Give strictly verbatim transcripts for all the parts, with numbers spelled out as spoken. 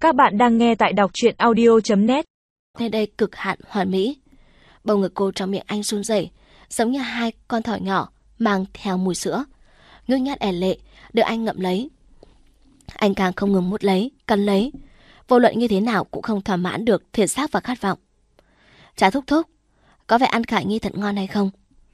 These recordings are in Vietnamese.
Các bạn đang nghe tại đọc truyện audio chấm net. Nơi đây cực hạn hoàn mỹ. Bầu ngực cô trong miệng anh run rẩy, giống như hai con thỏ nhỏ mang theo mùi sữa. Nhút nhát ẻ lệ được anh ngậm lấy. Anh càng không ngừng mút lấy, cắn lấy. Vô luận như thế nào cũng không thỏa mãn được thể xác và khát vọng. Chả thúc thúc, có phải ăn Khải Nhi thật ngon hay không?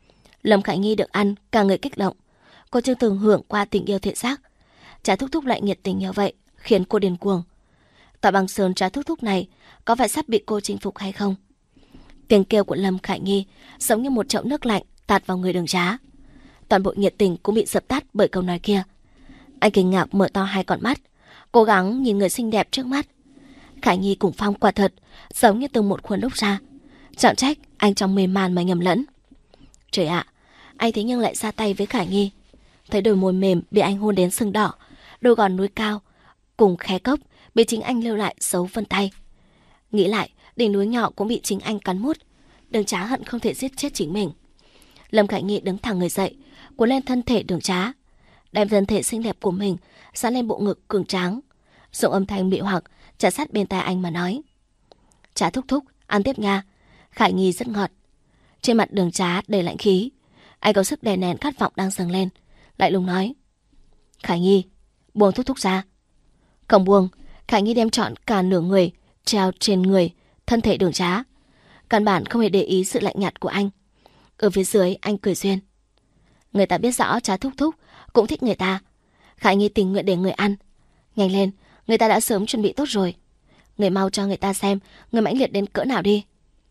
Lâm Khải Nhi được ăn, cả người kích động. Cô chưa từng hưởng qua tình yêu thể xác. Chả thúc thúc lại nhiệt tình như vậy, khiến cô điên cuồng. Tòa băng sơn Trá thúc thúc này có phải sắp bị cô chinh phục hay không? Tiếng kêu của Lâm Khải Nhi giống như một chậu nước lạnh tạt vào người Đường Trá. Toàn bộ nhiệt tình cũng bị dập tắt bởi câu nói kia. Anh kinh ngạc mở to hai con mắt, cố gắng nhìn người xinh đẹp trước mắt. Khải Nhi cùng Phong quả thật giống như từng một khuôn đúc ra. Chẳng trách anh trong mê man mà nhầm lẫn. Trời ạ, anh thế nhưng lại ra tay với Khải Nhi. Thấy đôi môi mềm bị anh hôn đến sưng đỏ, đôi gòn núi cao cùng khe cốc bị chính anh lưu lại dấu vân tay. Nghĩ lại, đỉnh núi nhỏ cũng bị chính anh cắn mút. Đường Trá hận không thể giết chết chính mình. Lâm Khải Nhi đứng thẳng người dậy, cuốn lên thân thể Đường Trá, đem thân thể xinh đẹp của mình dán lên bộ ngực cường tráng, dùng âm thanh mị hoặc chà sát bên tai anh mà nói: Trá thúc thúc, ăn tiếp nha. Khải Nhi rất ngọt. Trên mặt Đường Trá đầy lạnh khí, anh có sức đè nén khát vọng đang dâng lên, lại lùng nói: Khải Nhi, buông thúc thúc ra. Không buông, Khải Nhi đem trọn cả nửa người treo trên người thân thể Đường Trá, căn bản không hề để ý sự lạnh nhạt của anh. Ở phía dưới anh cười duyên: Người ta biết rõ Trá thúc thúc cũng thích người ta. Khải Nhi tình nguyện để người ăn. Nhanh lên, người ta đã sớm chuẩn bị tốt rồi. Người mau cho người ta xem người mãnh liệt đến cỡ nào đi.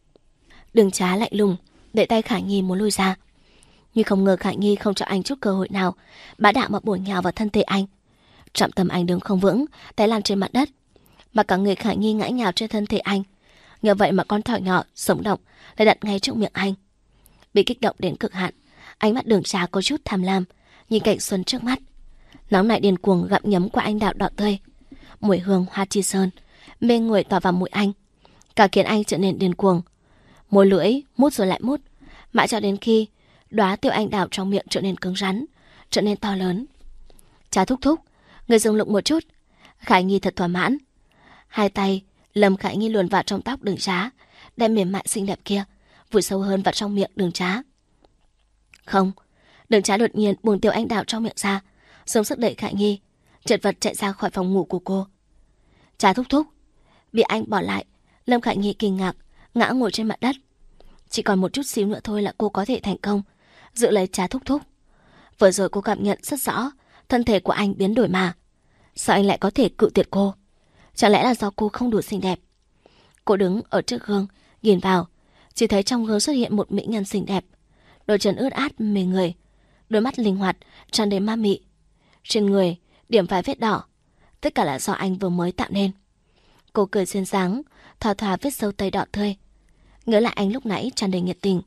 Đường Trá lạnh lùng đẩy tay Khải Nhi muốn lui ra, nhưng không ngờ Khải Nhi không cho anh chút cơ hội nào, bá đạo mà bổ nhào vào thân thể anh. Trọng tâm anh đứng không vững, té lăn trên mặt đất, mà cả người Khải Nhi ngã nhào trên thân thể anh. Nhờ vậy mà con thỏ nhỏ sống động lại đặt ngay trước miệng anh. Bị kích động đến cực hạn, ánh mắt Đường Trá có chút tham lam nhìn cảnh xuân trước mắt. Nóng nảy điên cuồng gặm nhấm quả anh đào đỏ tươi, mùi hương hoa chi sơn mê người tỏa vào mũi anh, cả khiến anh trở nên điên cuồng. Môi lưỡi mút rồi lại mút, mãi cho đến khi đóa tiêu anh đào trong miệng trở nên cứng rắn, trở nên to lớn. Trá thúc thúc, người dừng lụng một chút. Khải Nhi thật thỏa mãn. Hai tay Lâm Khải Nhi luồn vào trong tóc Đường Trá, đem mềm mại xinh đẹp kia vùi sâu hơn vào trong miệng Đường Trá. Không, Đường Trá đột nhiên buông tiêu anh đào trong miệng ra, dùng sức đẩy Khải Nhi chật vật chạy ra khỏi phòng ngủ của cô. Trá thúc thúc. Bị anh bỏ lại, Lâm Khải Nhi kinh ngạc ngã ngồi trên mặt đất. Chỉ còn một chút xíu nữa thôi là cô có thể thành công giữ lấy Trá thúc thúc. Vừa rồi cô cảm nhận rất rõ thân thể của anh biến đổi mà. Sao anh lại có thể cự tuyệt cô? Chẳng lẽ là do cô không đủ xinh đẹp? Cô đứng ở trước gương nhìn vào, chỉ thấy trong gương xuất hiện một mỹ nhân xinh đẹp, đôi chân ướt át mê người, đôi mắt linh hoạt tràn đầy ma mị. Trên người điểm vài vết đỏ, tất cả là do anh vừa mới tạo nên. Cô cười duyên dáng, thò thò vết sâu tây đỏ tươi. Nhớ lại anh lúc nãy tràn đầy nhiệt tình.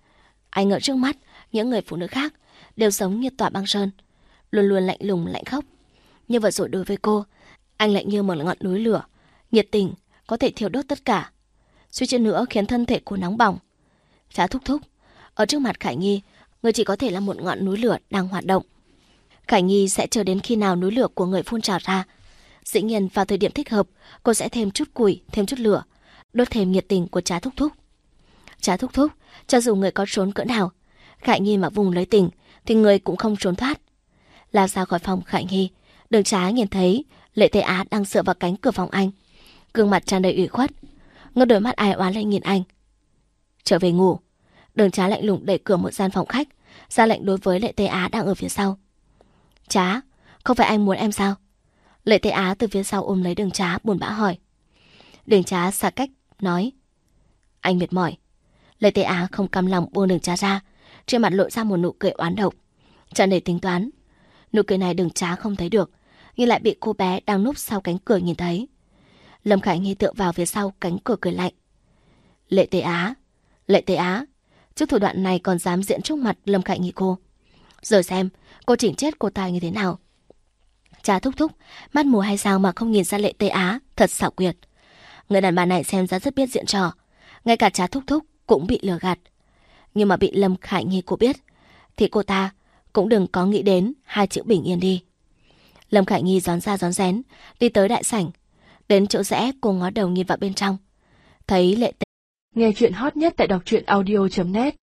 Anh ở trước mắt những người phụ nữ khác đều giống như tòa băng sơn, luôn luôn lạnh lùng lạnh khốc. Nhưng vừa rồi đối với cô, anh lại như một ngọn núi lửa, nhiệt tình có thể thiêu đốt tất cả, suy chút nữa khiến thân thể cô nóng bỏng. Trá thúc thúc, ở trước mặt Khải Nhi, người chỉ có thể là một ngọn núi lửa đang hoạt động. Khải Nhi sẽ chờ đến khi nào núi lửa của người phun trào ra. Dĩ nhiên vào thời điểm thích hợp, cô sẽ thêm chút củi, thêm chút lửa, đốt thêm nhiệt tình của Trá thúc thúc. Trá thúc thúc, cho dù người có trốn cỡ nào, Khải Nhi mà vùng lấy tình thì người cũng không trốn thoát. Lao ra khỏi phòng Khải Nhi, Đường Trá nhìn thấy Lệ Tê Á đang dựa vào cánh cửa phòng anh, gương mặt tràn đầy ủy khuất, ngước đôi mắt ai oán lên nhìn anh. Trở về ngủ. Đường Trá lạnh lùng đẩy cửa một gian phòng khách, ra lệnh đối với Lệ Tê Á đang ở phía sau. Trá, không phải anh muốn em sao? Lệ Tê Á từ phía sau ôm lấy Đường Trá buồn bã hỏi. Đường Trá xa cách nói: Anh mệt mỏi. Lệ Tê Á không cam lòng buông Đường Trá ra, trên mặt lộ ra một nụ cười oán độc, tràn đầy tính toán. Nụ cười này Đường Trá không thấy được, nhưng lại bị cô bé đang núp sau cánh cửa nhìn thấy. Lâm Khải Nhi tựa vào phía sau cánh cửa cười lạnh. Lệ Tê Á, Lệ Tê Á, trước thủ đoạn này còn dám diễn trước mặt Lâm Khải Nhi cô. Rồi xem cô chỉnh chết cô ta như thế nào. Trá thúc thúc, mắt mù hay sao mà không nhìn ra Lệ Tê Á thật xảo quyệt. Người đàn bà này xem ra rất biết diễn trò, ngay cả Trá thúc thúc cũng bị lừa gạt. Nhưng mà bị Lâm Khải Nhi cô biết, thì cô ta cũng đừng có nghĩ đến hai chữ bình yên đi. Lâm Khải Nhi gión ra gión rén đi tới đại sảnh, Đến chỗ rẽ, cô ngó đầu nhìn vào bên trong. Thấy Lệ Tình. Nghe chuyện hot nhất tại đọc truyện audio chấm net